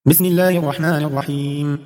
بسم الله الرحمن الرحيم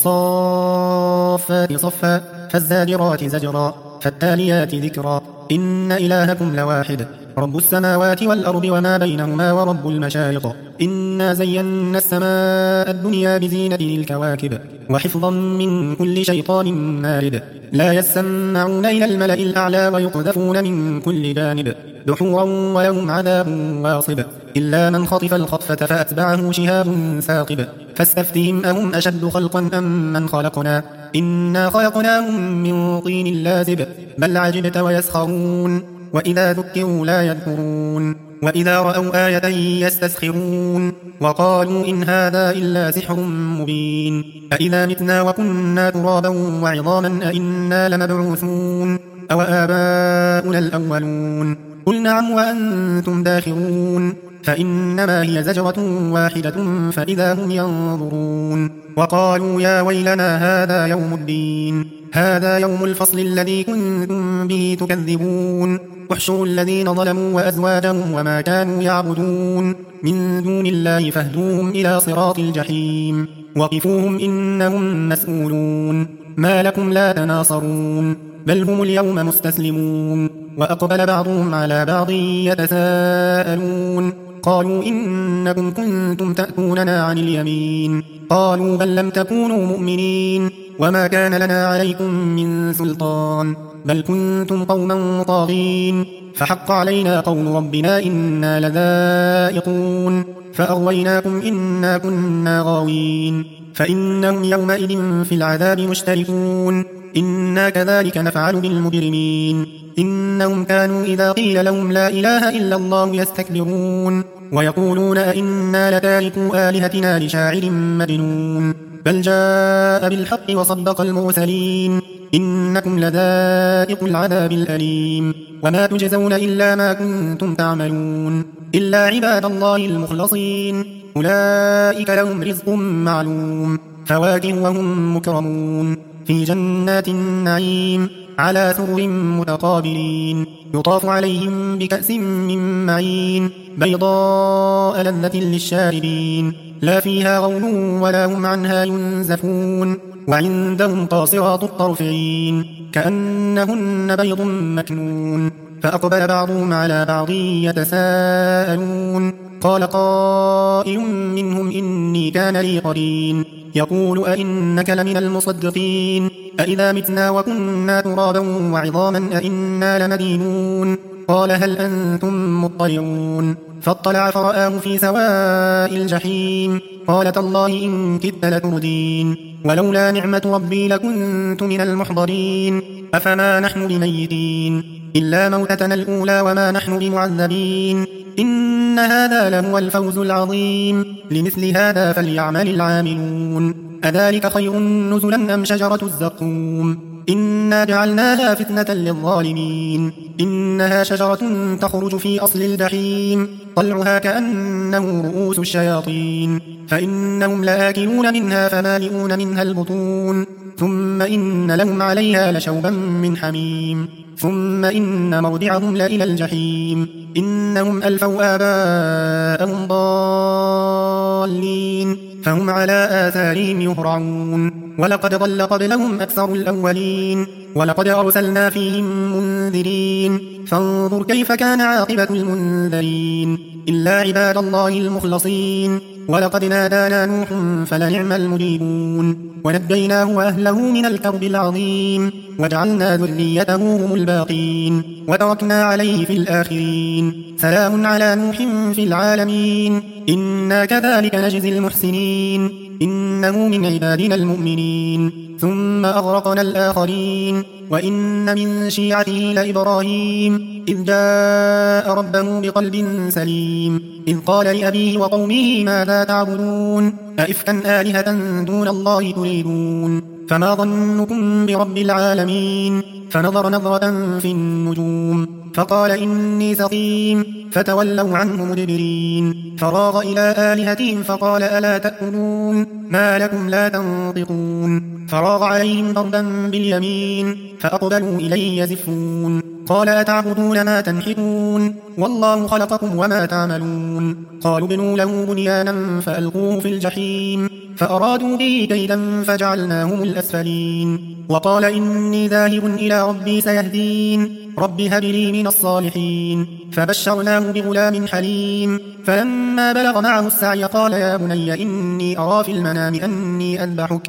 والصافات صفا فالزاجرات زجرا فالتاليات ذكرا إن إلهكم لواحد رب السماوات والأرض وما بينهما ورب المشارق إنا زينا السماء الدنيا بزينة الكواكب وحفظا من كل شيطان مارد لا يسمعون إلى الملأ الأعلى ويقذفون من كل جانب دحورا ولهم عذاب واصب إلا من خطف الخطفة فأتبعه شهاب ثاقب فاستفتهم أهم أشد خلقا أم من خلقنا إنا خلقناهم من طين لازب بل عجبت ويسخرون وإذا ذكروا لا يذكرون وإذا رأوا آية يستسخرون وقالوا إن هذا إلا سحر مبين أإذا متنا وكنا ترابا وعظاما أإنا لمبعوثون أو آباؤنا الأولون قل نعم وأنتم داخرون فإنما هي زجرة واحدة فإذا هم ينظرون وقالوا يا ويلنا هذا يوم الدين هذا يوم الفصل الذي كنتم به تكذبون احشروا الذين ظلموا وأزواجهم وما كانوا يعبدون من دون الله فاهدوهم إلى صراط الجحيم وقفوهم إنهم مسؤولون ما لكم لا تناصرون بل هم اليوم مستسلمون وأقبل بعضهم على بعض يتساءلون قالوا إنكم كنتم تأتوننا عن اليمين قالوا بل لم تكونوا مؤمنين وما كان لنا عليكم من سلطان بل كنتم قوما طاغين فحق علينا قول ربنا إنا لذائقون فأغويناكم إنا كنا غاوين فإنهم يومئذ في العذاب مشتركون إنا كذلك نفعل بالمجرمين إنهم كانوا إذا قيل لهم لا إله إلا الله يستكبرون ويقولون أئنا لتاركوا آلهتنا لشاعر مجنون بل جاء بالحق وصدق المرسلين إنكم لذائق العذاب الأليم وما تجزون إلا ما كنتم تعملون إلا عباد الله المخلصين أولئك لهم رزق معلوم فواكه وهم مكرمون في جنات النعيم على سرر متقابلين يطاف عليهم بكأس من معين بيضاء لذة للشاربين لا فيها غول ولا هم عنها ينزفون وعندهم قاصرات الطرف عين كأنهن بيض مكنون فأقبل بعضهم على بعض يتساءلون قال قائل منهم إني كان لي قرين يقول أئنك لمن المصدقين أئذا متنا وكنا ترابا وعظاما أئنا لمدينون قال هل أنتم مطلعون فاطلع فرآه في سواء الجحيم قال تالله إن كدت لتردين ولولا نعمة ربي لكنت من المحضرين أفما نحن بميتين إلا موتتنا الأولى وما نحن بمعذبين إن هذا لهو الفوز العظيم لمثل هذا فليعمل العاملون أذلك خير نزلا أم شجرة الزقوم إنا جعلناها فتنة للظالمين إنها شجرة تخرج في أصل الجحيم طلعها كأنه رؤوس الشياطين فإنهم لآكلون منها فمالئون منها البطون ثم إن لهم عليها لشوبا من حميم ثم إن موضعهم لإلى الجحيم إنهم ألفوا آباءهم ضالين فهم على آثارهم يهرعون ولقد ضل قبلهم أكثر الأولين ولقد أرسلنا فيهم منذرين فانظر كيف كان عاقبة المنذرين إلا عباد الله المخلصين ولقد نادانا نوح فلنعم المجيبون ونجيناه وأهله من الكرب العظيم وجعلنا ذريته هم الباقين وتركنا عليه في الآخرين سلام على نوح في العالمين إنا كذلك نجزي المحسنين إنه من عبادنا المؤمنين ثم أغرقنا الآخرين وإن من شيعته لإبراهيم إذ جاء ربه بقلب سليم إذ قال لأبيه وقومه ماذا تعبدون أئفكا آلهة دون الله تريدون فما ظنكم برب العالمين فنظر نظرة في النجوم فقال إني سقيم فتولوا عنه مدبرين فراغ إلى آلهتهم فقال ألا تأكلون ما لكم لا تنطقون فراغ عليهم ضربا باليمين فأقبلوا إليه يزفون قال أتعبدون ما تنحتون والله خلقكم وما تعملون قالوا ابنوا له بنيانا فألقوه في الجحيم فأرادوا به كيدا فجعلناهم الأسفلين وقال إني ذاهب إلى ربي سيهدين رب هب لي من الصالحين فبشرناه بغلام حليم فلما بلغ معه السعي قال يا بني إني أرى في المنام أني أذبحك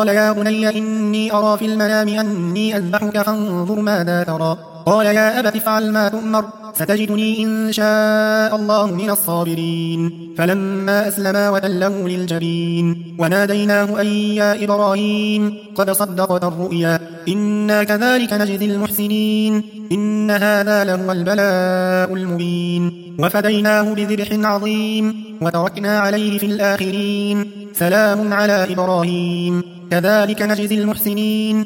فانظر ماذا ترى قال يا أبت افعل ما تؤمر ستجدني إن شاء الله من الصابرين فلما أسلما وتله للجبين وناديناه أن يا إبراهيم قد صدقت الرؤيا إنا كذلك نجزي المحسنين إن هذا لهو البلاء المبين وفديناه بذبح عظيم وتركنا عليه في الآخرين سلام على إبراهيم كذلك نجزي المحسنين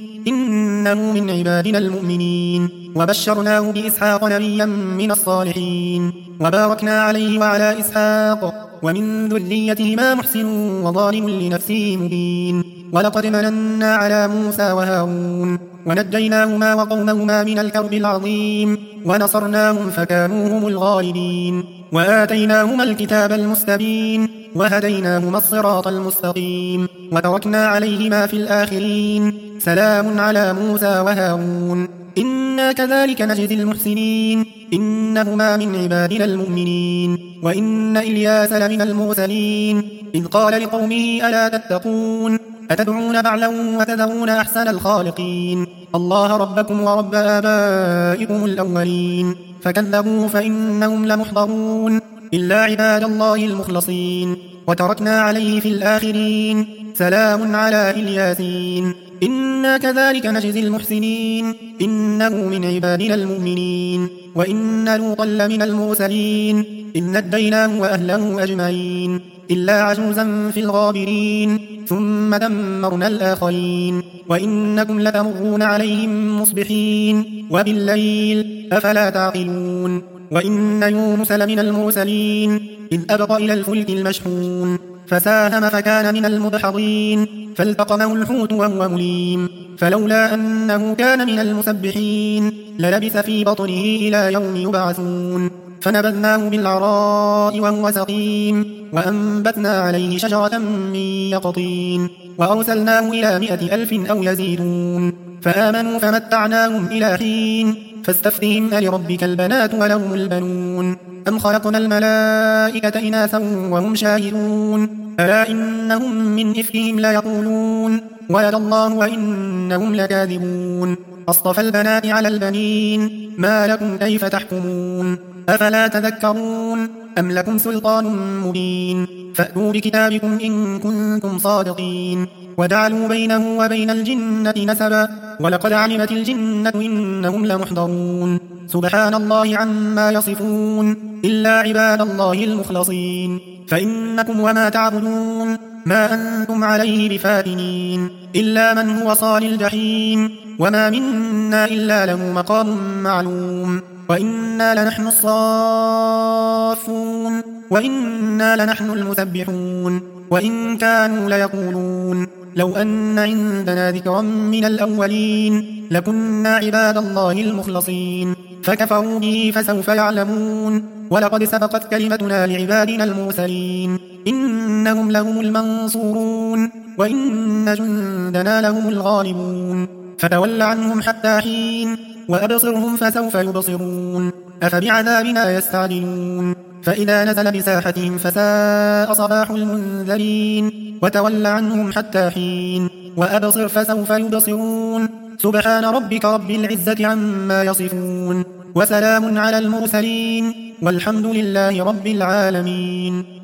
إنه من عبادنا المؤمنين وبشرناه بإسحاق نبيا من الصالحين وباركنا عليه وعلى إسحاق ومن ذريتهما محسن وظالم لنفسه مبين ولقد مننا على موسى وهارون ونجيناهما وقومهما من الكرب العظيم ونصرناهم فكانوا هم الغالبين وآتيناهما الكتاب المستبين وهديناهما الصراط المستقيم وتركنا عليهما في الآخرين سلام على موسى وهارون إنا كذلك نجزي المحسنين إنهما من عبادنا المؤمنين وإن إلياس لمن المرسلين إذ قال لقومه ألا تتقون أتدعون بعلا وتذرون أحسن الخالقين الله ربكم ورب آبائكم الأولين فكذبوا فإنهم لمحضرون إلا عباد الله المخلصين وتركنا عليه في الآخرين سلام على إلياسين إنا كذلك نجزي المحسنين إنه من عبادنا المؤمنين وإن لوطا لمن المرسلين إذ نجيناه وأهله أجمعين إلا عجوزا في الغابرين ثم دمرنا الآخرين وإنكم لتمرون عليهم مصبحين وبالليل أفلا تعقلون وإن يونس لمن المرسلين إذ أبق إلى الفلك المشحون فساهم فكان من المدحضين فالتقمه الحوت وهو مليم فلولا أنه كان من المسبحين للبث في بطنه إلى يوم يبعثون فنبذناه بالعراء وهو سقيم وأنبتنا عليه شجرة من يقطين وأرسلناه إلى 100,000 أو يزيدون فآمنوا فمتعناهم إلى حين فاستفتهم ألربك البنات ولهم البنون أم خلقنا الملائكة إناثا وهم شاهدون ألا إنهم من إفكهم ليقولون ولد الله وإنهم لكاذبون أصطفى البنات على البنين ما لكم كيف تحكمون أفلا تذكرون أم لكم سلطان مبين فأتوا بكتابكم إن كنتم صادقين وجعلوا بينه وبين الجنة نسبا ولقد علمت الجنة إنهم لمحضرون سبحان الله عما يصفون إلا عباد الله المخلصين فإنكم وما تعبدون ما أنتم عليه بفاتنين إلا من هو صال الجحيم وما منا إلا له مقام معلوم وإنا لنحن الصافون وإنا لنحن المسبحون وإن كانوا ليقولون لو أن عندنا ذكرا من الأولين لكنا عباد الله المخلصين فكفروا به فسوف يعلمون ولقد سبقت كلمتنا لعبادنا المرسلين إنهم لهم المنصورون وإن جندنا لهم الغالبون فتول عنهم حتى حين وأبصرهم فسوف يبصرون أفبعذابنا يستعجلون فإذا نزل بساحتهم فساء صباح المنذرين وتول عنهم حتى حين وأبصر فسوف يبصرون سبحان ربك رب العزة عما يصفون وسلام على المرسلين والحمد لله رب العالمين.